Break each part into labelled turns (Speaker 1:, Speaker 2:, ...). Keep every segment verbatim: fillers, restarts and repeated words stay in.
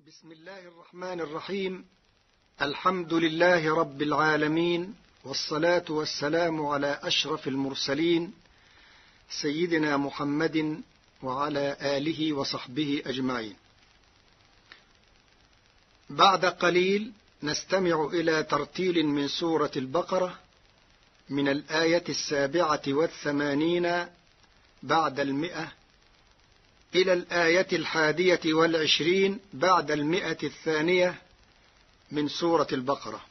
Speaker 1: بسم الله الرحمن الرحيم. الحمد لله رب العالمين، والصلاة والسلام على أشرف المرسلين سيدنا محمد وعلى آله وصحبه أجمعين. بعد قليل نستمع إلى ترتيل من سورة البقرة من الآية السابعة والثمانين بعد المئة إلى الآية الحادية والعشرين بعد المئة الثانية من سورة البقرة.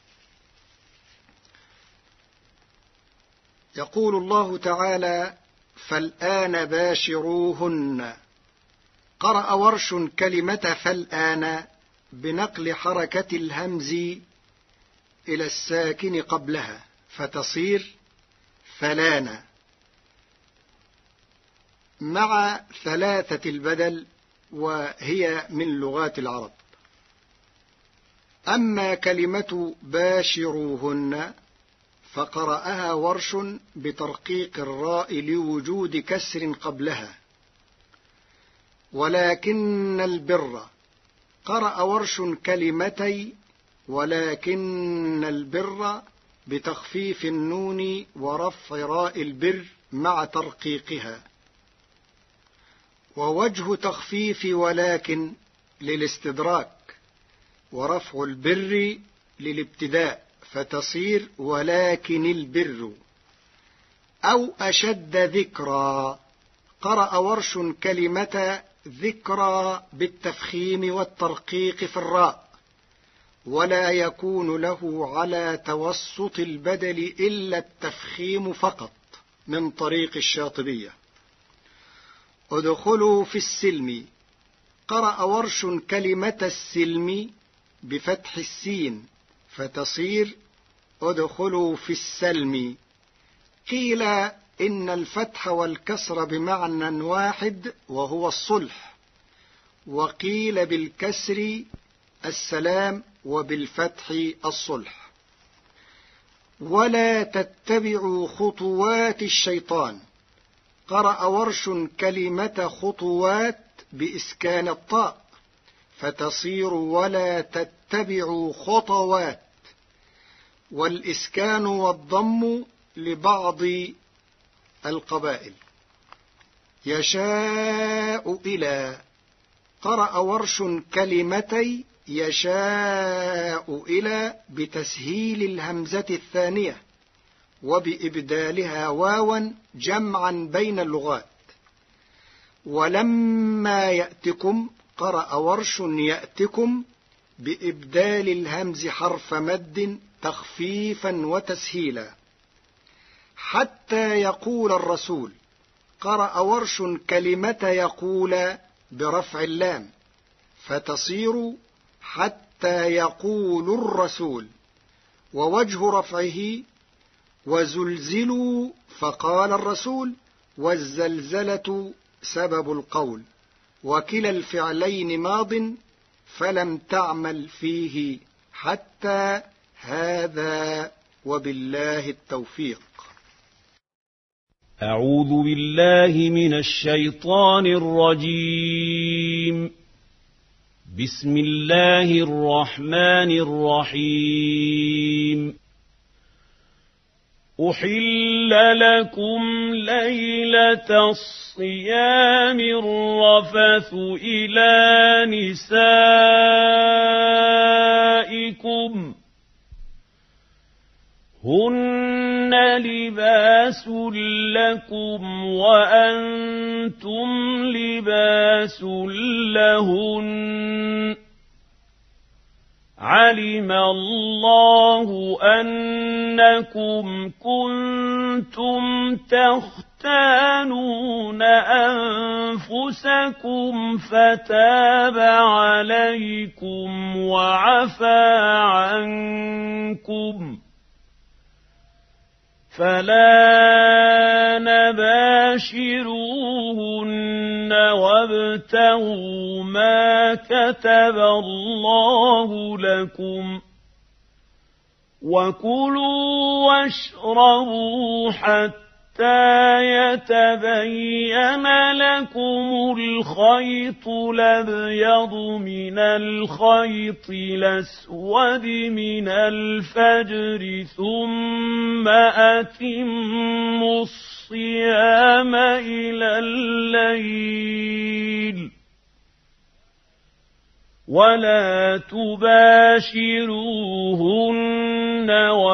Speaker 1: يقول الله تعالى: فالآن باشروهن. قرأ ورش كلمة فالآن بنقل حركة الهمز إلى الساكن قبلها فتصير فلان، مع ثلاثة البدل، وهي من لغات العرب. أما كلمة باشروهن فقرأها ورش بترقيق الراء لوجود كسر قبلها. ولكن البر قرأ ورش كلمتي ولكن البر بتخفيف النون ورفع راء البر مع ترقيقها. ووجه تخفيف ولكن للاستدراك، ورفع البر للابتداء فتصير ولكن البر. أو أشد ذكرى قرأ ورش كلمة ذكرى بالتفخيم والترقيق في الراء، ولا يكون له على توسط البدل إلا التفخيم فقط من طريق الشاطبية. ادخلوا في السلم قرأ ورش كلمة السلم بفتح السين فتصير ادخلوا في السلم. قيل إن الفتح والكسر بمعنى واحد وهو الصلح، وقيل بالكسر السلام وبالفتح الصلح. ولا تتبعوا خطوات الشيطان قرأ ورش كلمة خطوات بإسكان الطاء فتصير ولا تتبعوا خطوات، والإسكان والضم لبعض القبائل. يشاء إلى قرأ ورش كلمتي يشاء إلى بتسهيل الهمزة الثانية وبإبدالها واوا جمعا بين اللغات. ولما يأتكم قرأ ورش يأتكم بإبدال الهمز حرف مد تخفيفا وتسهيلا. حتى يقول الرسول قرأ ورش كلمة يقول برفع اللام فتصير حتى يقول الرسول. ووجه رفعه وزلزلوا فقال الرسول، والزلزلة سبب القول، وكلا الفعلين ماض فلم تعمل فيه حتى هذا، وبالله التوفيق.
Speaker 2: أعوذ بالله من الشيطان الرجيم. بسم الله الرحمن الرحيم. أحل لكم ليلة الصيام الرفث إلى نسائكم هن لباس لكم وأنتم لباس لهن. علم الله أنكم كنتم تختانون أنفسكم فتاب عليكم وعفى عنكم، فلا نباشروهن وابتغوا ما كتب الله لكم، وكلوا واشربوا حتى يتبين لكم الخيط الأبيض من الخيط الأسود من الفجر ثم أتموا الصيام إلى الليل ولا تباشروهن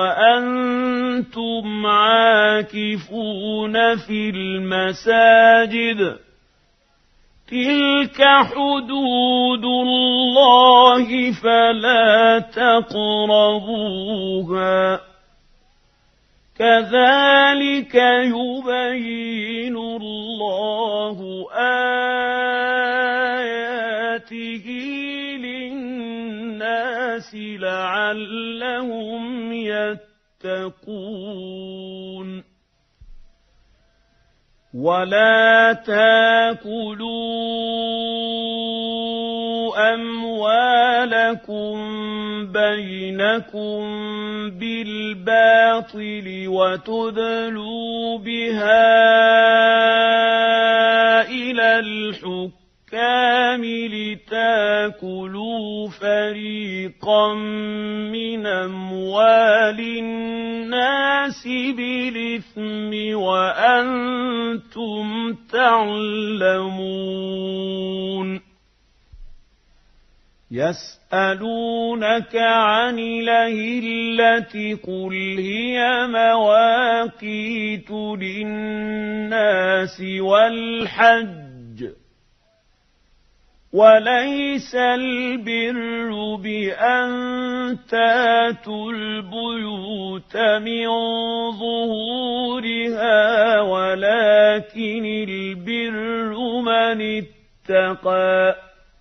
Speaker 2: وأنتم عاكفون في المساجد تلك حدود الله فلا تقربوها كذلك يبين الله آياته للناس لعلهم يتقون ولا تاكلوا أموالكم بينكم بالباطل وتدلوا بها إلى الحكام لتاكلوا فريقا من أموال الناس بالإثم وأنتم تعلمون يسألونك عن الأهلة قل هي مواقيت للناس والحج وليس البر بأن تاتوا البيوت من ظهورها ولكن البر من اتقى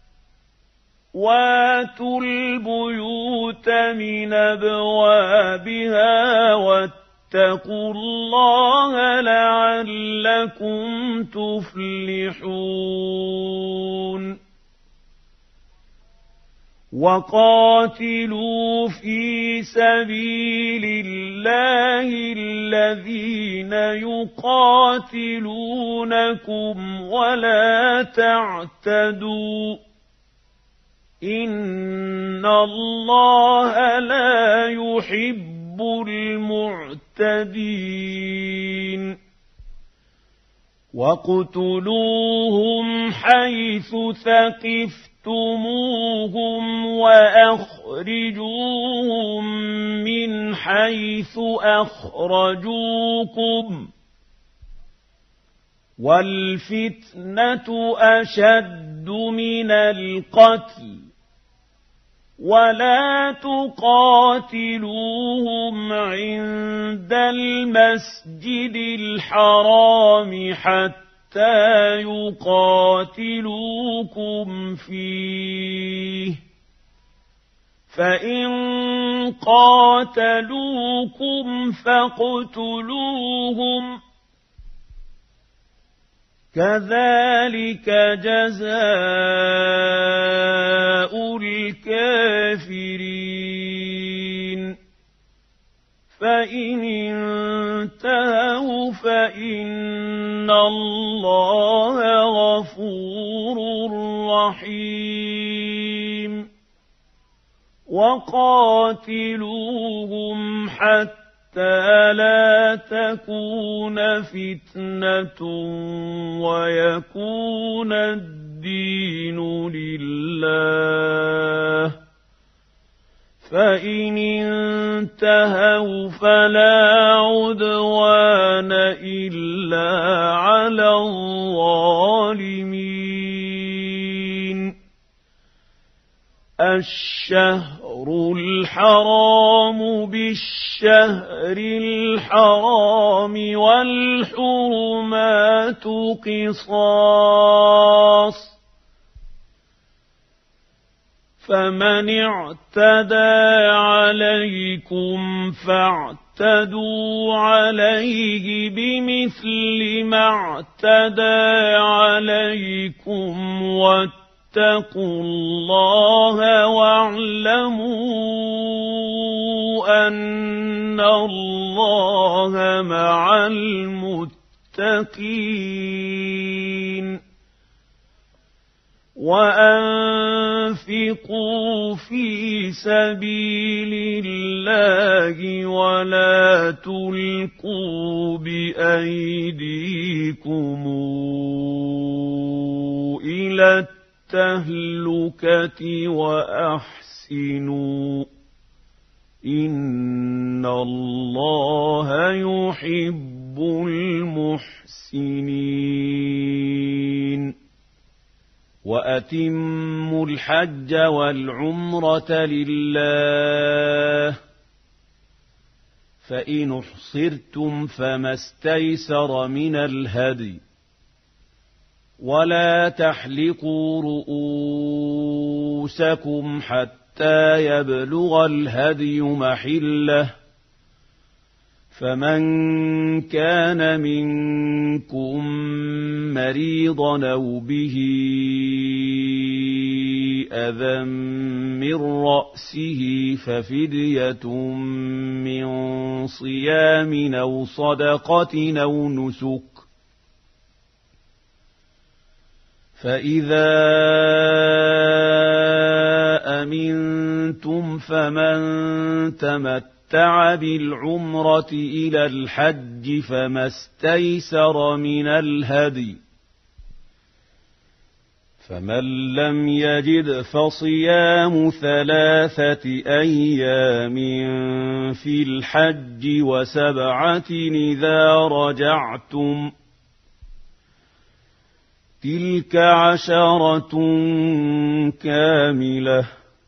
Speaker 2: واتوا البيوت من أبوابها واتقوا الله لعلكم تفلحون وقاتلوا في سبيل الله الذين يقاتلونكم ولا تعتدوا إن الله لا يحب المعتدين وَاقْتُلُوهُمْ حَيْثُ ثَقِفْتُمُوهُمْ وَأَخْرِجُوهُمْ مِنْ حَيْثُ أَخْرَجُوكُمْ ۚ وَالْفِتْنَةُ أَشَدُّ مِنَ الْقَتْلِ ۚ وَلَا تُقَاتِلُوهُمْ عِندَ الْمَسْجِدِ الْحَرَامِ حَتَّىٰ يُقَاتِلُوكُمْ فِيهِ ۖ فَإِن قَاتَلُوكُمْ فَاقْتُلُوهُمْ ۗ كَذَٰلِكَ جَزَاءُ الْكَافِرِينَ فَإِنِ انتَهَوْا فَإِنَّ اللَّهَ غَفُورٌ رَّحِيمٌ وَقَاتِلُوهُمْ حَتَّىٰ لَا تَكُونَ فِتْنَةٌ وَيَكُونَ الدِّينُ لِلَّهِ ۖ فَإِنِ انتَهَوْا فَلَا عُدْوَانَ إِلَّا عَلَى الظَّالِمِينَ الشهر الحرام بالشهر الحرام والحرمات قصاص، فمن اعتدى عليكم فاعتدوا عليه بمثل ما اعتدى عليكم واتقوا الله واعلموا أن الله مع المتقين. للمتقين وأنفقوا في سبيل الله ولا تلقوا بأيديكم إلى التهلكة وأحسنوا إن الله يحب المحسنين وأتموا الحج والعمرة لله فإن احصرتم فما استيسر من الهدي ولا تحلقوا رؤوسكم حتى يبلغ الهدي محله فمن كان منكم مريضا أو به أذى من رأسه ففدية من صيام أو صدقة أو نسك فإذا أمنتم فمن تمتع بالعمرة إلى الحج فما استيسر من الهدي فمن لم يجد فصيام ثلاثة أيام في الحج وسبعة إذا رجعتم تلك عشرة كاملة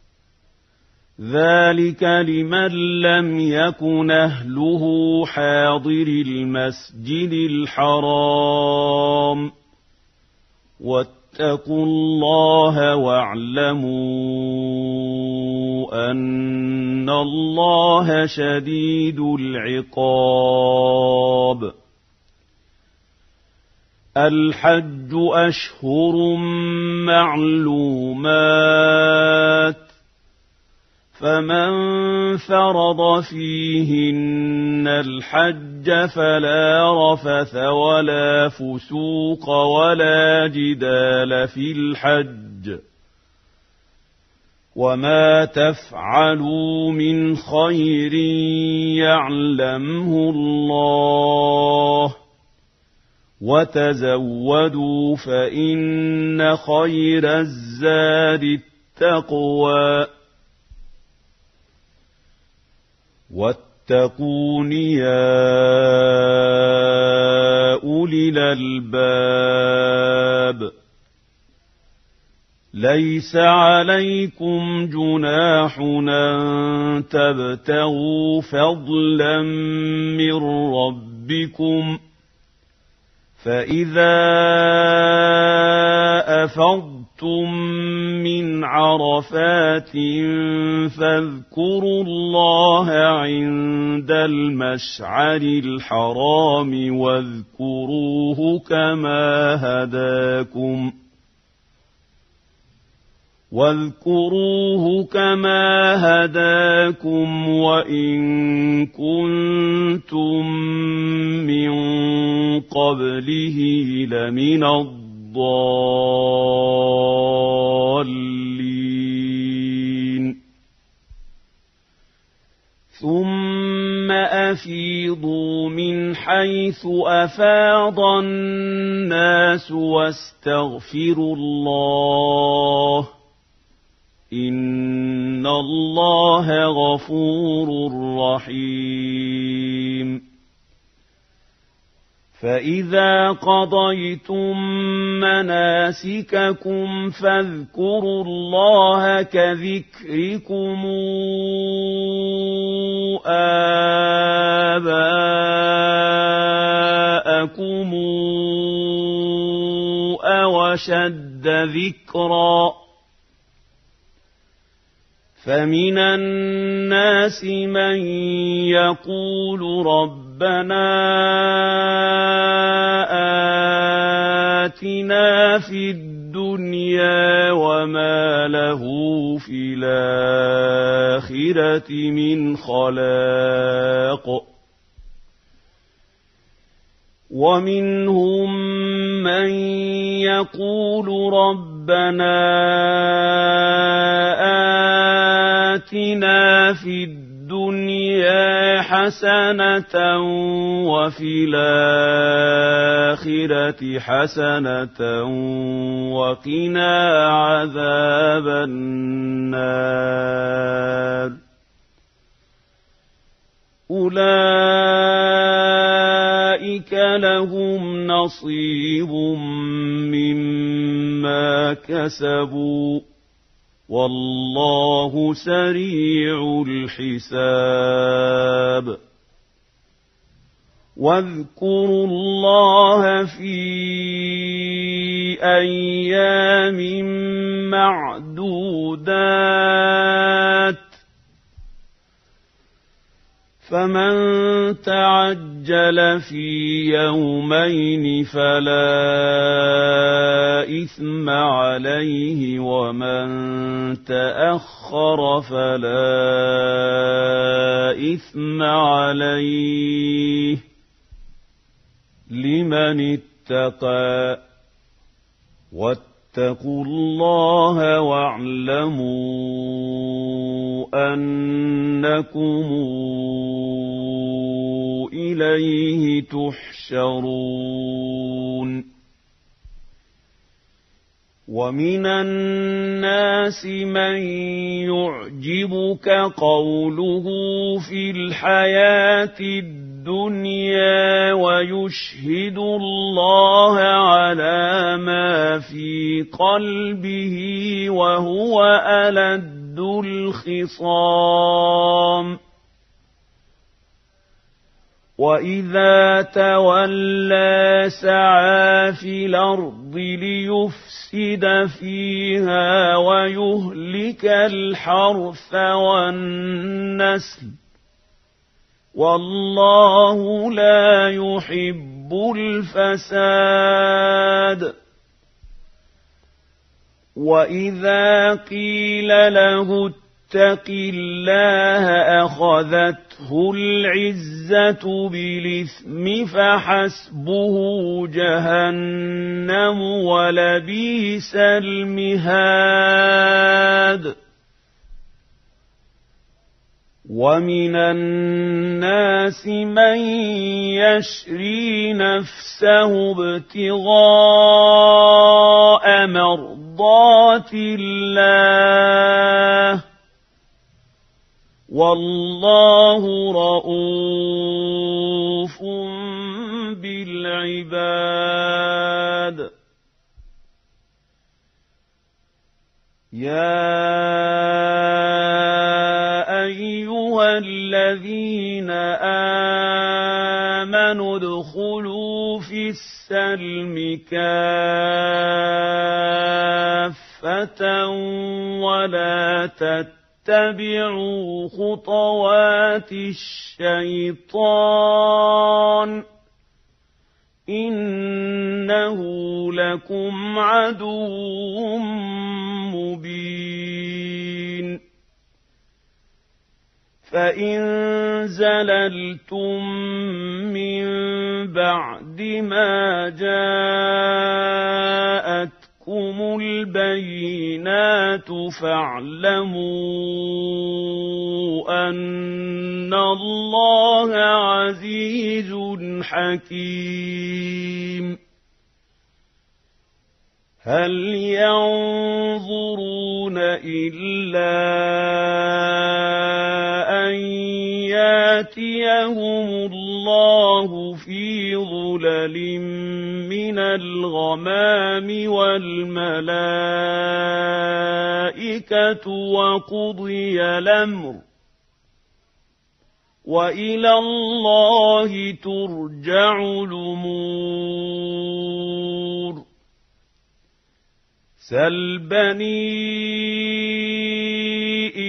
Speaker 2: ذلك لمن لم يكن أهله حاضر المسجد الحرام واتقوا الله واعلموا أن الله شديد العقاب الحج أشهر معلومات فمن فرض فيهن الحج فلا رفث ولا فسوق ولا جدال في الحج وما تفعلوا من خير يعلمه الله وتزودوا فإن خير الزاد التقوى واتقون يا أولي الألباب ليس عليكم جناح أن تبتغوا فضلا من ربكم فإذا أفضتم من عرفات فاذكروا الله عند المشعر الحرام واذكروه كما هداكم واذكروه كما هداكم وإن كنتم من قبله لمن الضالين ثم أفيضوا من حيث أفاض الناس واستغفروا الله إن الله غفور رحيم فإذا قضيتم مناسككم فاذكروا الله كذكركم آباءكم أو أشد ذكرا فمن الناس من يقول ربنا آتنا في الدنيا وما له في الآخرة من خلاق ومنهم من يقول ربنا آتنا في الدنيا حسنة وفي الآخرة حسنة وقنا عذاب النار أولئك لهم نصيب مما كسبوا والله سريع الحساب واذكروا الله في أيام معدودات فمن تعجل في يومين فلا إثم عليه ومن تأخر فلا إثم عليه لمن اتقى واتقوا الله واعلموا أنكم إليه تحشرون ومن الناس من يعجبك قوله في الحياة الدنيا ويشهد الله على ما في قلبه وهو ألد الخصام وإذا تولى سعى في الأرض ليفسد فيها ويهلك الحرث والنسل والله لا يحب الفساد وإذا قيل له اتق الله أخذته العزة بالإثم فحسبه جهنم ولبئس المهاد ومن الناس من يشري نفسه ابتغاء مرضات الله والله رءوف بالعباد يا أيها الذين آمنوا ادخلوا في السلم كافة ولا تتبعوا خطوات الشيطان إنه لكم عدو مبين فإن زللتم من بعد ما جاءتكم البينات فاعلموا أن الله عزيز حكيم هل ينظرون إلا أن يأتيهم الله في ظلل من الغمام والملائكة وقضي الأمر وإلى الله ترجع الأمور سل بني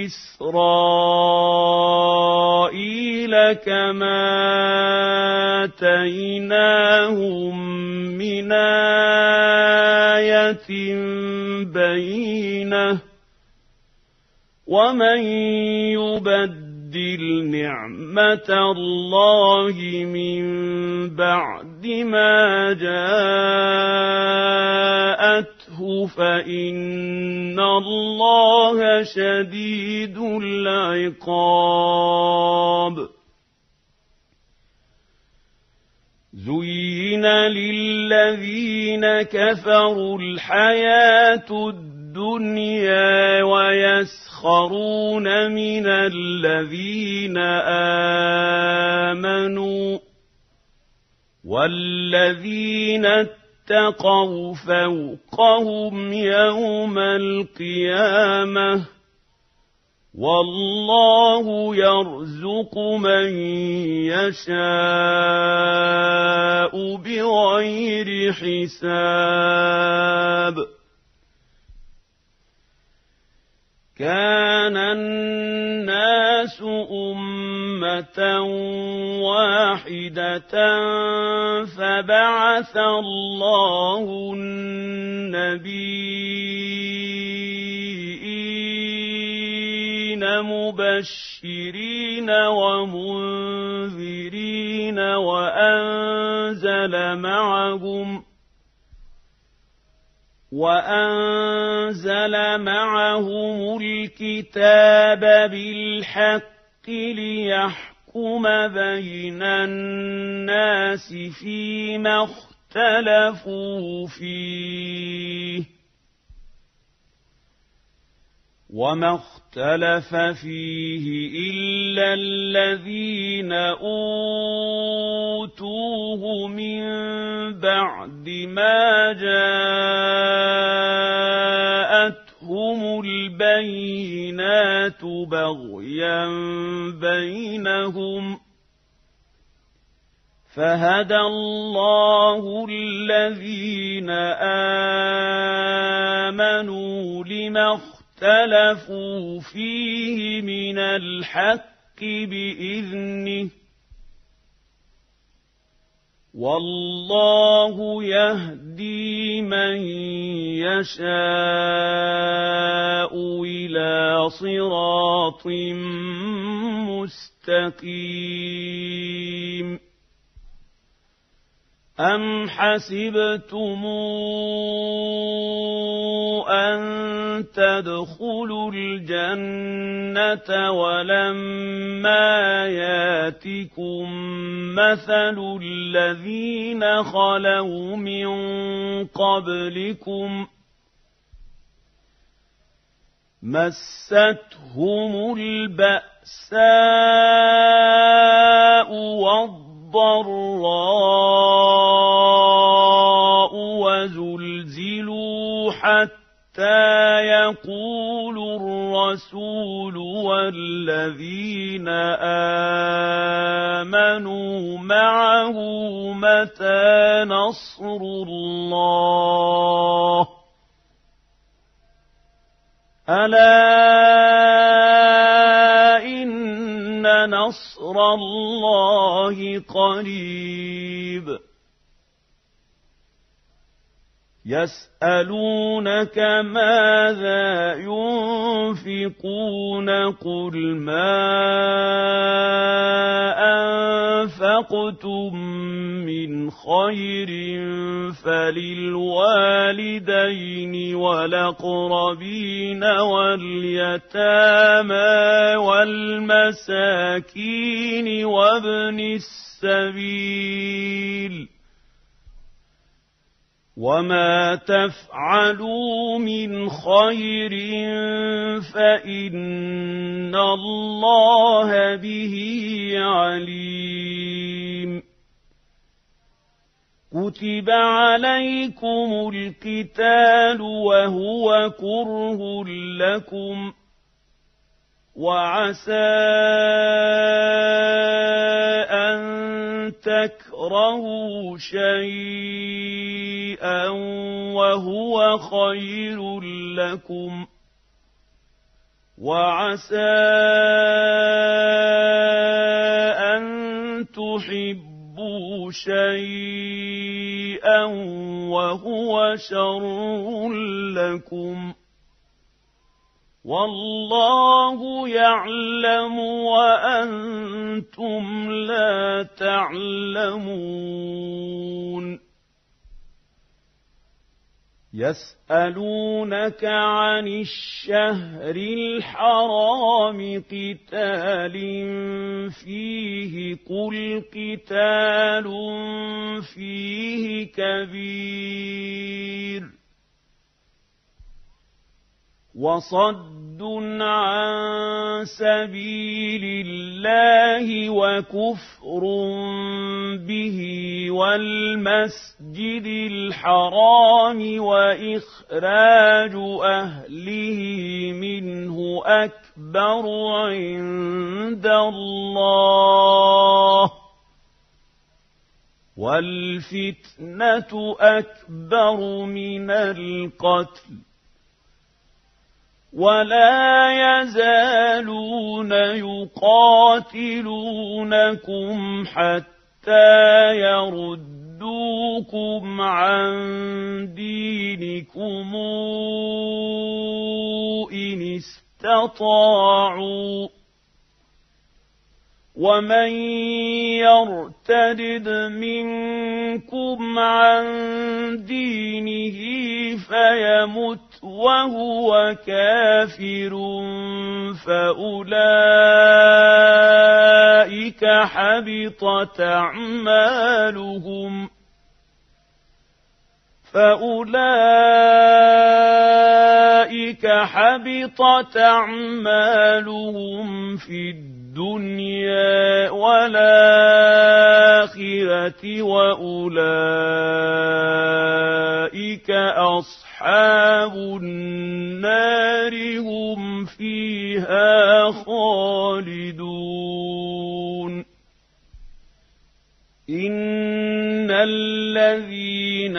Speaker 2: إسرائيل كما آتيناهم من آية بينة ومن يبدل يبدل نعمة الله من بعد ما جاءته فإن الله شديد العقاب. زين للذين كفروا الحياة الدنيا ويسخرون من الذين آمنوا والذين اتقوا فوقهم يوم القيامة والله يرزق من يشاء بغير حساب. كان الناس أمة واحدة فبعث الله النبيين مبشرين ومنذرين وأنزل معهم وأنزل معهم الكتاب بالحق ليحكم بين الناس فيما اختلفوا فيه وما اختلف فيه إلا الذين أوتوه من بعد ما جاءتهم البينات بغيا بينهم فهدى الله الذين آمنوا لما اختلفوا فيه من الحق بإذنه والله يهدي من يشاء إلى صراط مستقيم. أم حسبتم أن تدخلوا الجنة ولما ياتكم مثل الذين خلوا من قبلكم مستهم البأساء والضراء وزلزلوا حتى يقول الرسول والذين آمنوا معه متى نصر الله ألا إن نصر الله قريب. يسألونك ماذا ينفقون قل ما أنفقتم من خير فللوالدين والأقربين واليتامى والمساكين وابن السبيل وما تفعلوا من خير فإن الله به عليم. كتب عليكم القتال وهو كره لكم وعسى أن تكرهوا شيئا وهو خير لكم وعسى أن تحبوا شيئا وهو شر لكم والله يعلم وأنتم لا تعلمون يسألونك عن الشهر الحرام قتال فيه قل قتال فيه كبير وصد عن سبيل الله وكفر به والمسجد الحرام وإخراج أهله منه أكبر عند الله والفتنة أكبر من القتل ولا يزالون يقاتلونكم حتى يردوكم عن دينكم إن استطاعوا ومن يرتد منكم عن دينه فيمت وهو كافر فأولئك حبطت أعمالهم فأولئك حبطت أعمالهم في الدنيا والآخرة وأولئك أصحاب النار هم فيها خالدون إن الذين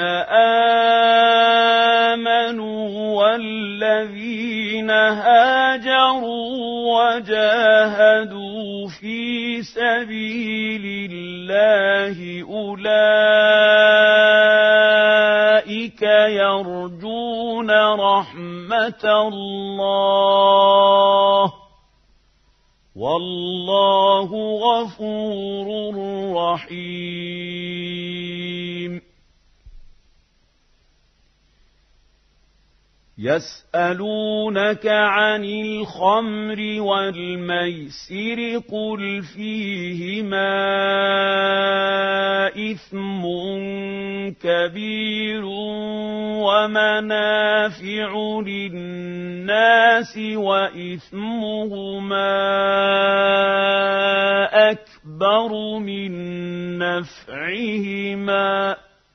Speaker 2: آمنوا والذين هاجروا وجاهدوا في سبيل الله أولئك يرجون رحمة الله والله غفور رحيم يسألونك عن الخمر والميسر قل فيهما إثم كبير ومنافع للناس وإثمهما أكبر من نفعهما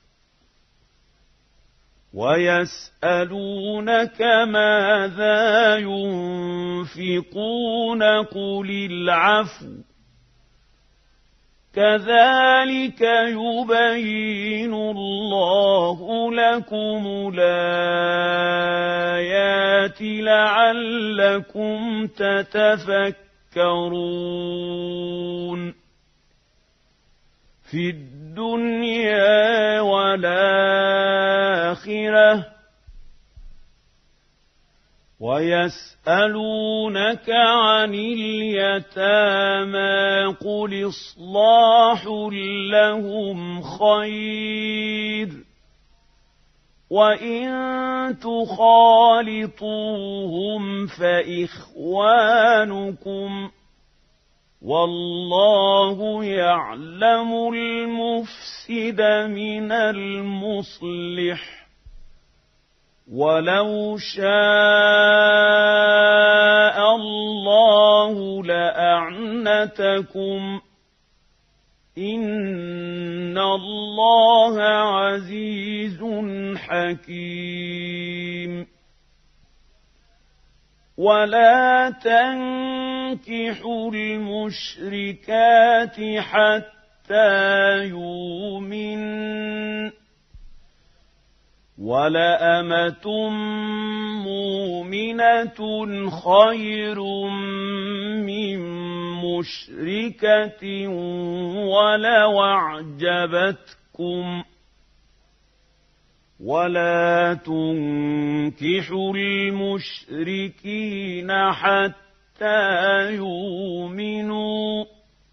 Speaker 2: ويسألونك ماذا ينفقون قل العفو كذلك يبين الله لكم الآيات لعلكم تتفكرون في الدنيا والآخرة ويسألونك عن اليتامى قل إصلاح لهم خير وإن تخالطوهم فإخوانكم والله يعلم المفسد من المصلح ولو شاء الله لأعنتكم إن الله عزيز حكيم ولا تنكحوا المشركات حتى يؤمنن ولأمة مؤمنة خير من مشركة ولو أعجبتكم ولا تنكحوا المشركين حتى يؤمنوا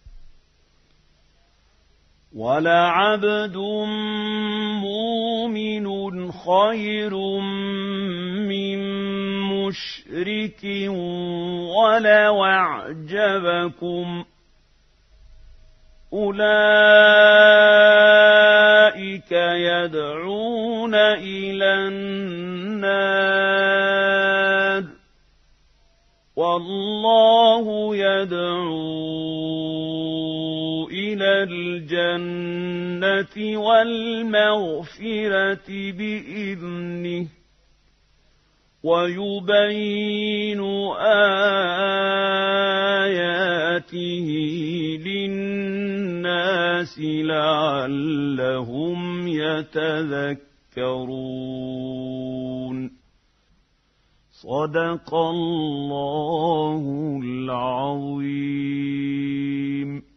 Speaker 2: ولعبد مؤمن خير من مشرك ولو أعجبكم أولئك يدعون إلى النار والله يدعو إلى الجنة والمغفرة بإذنه ويبين آياته للناس لعلهم يتذكرون. صدق الله العظيم.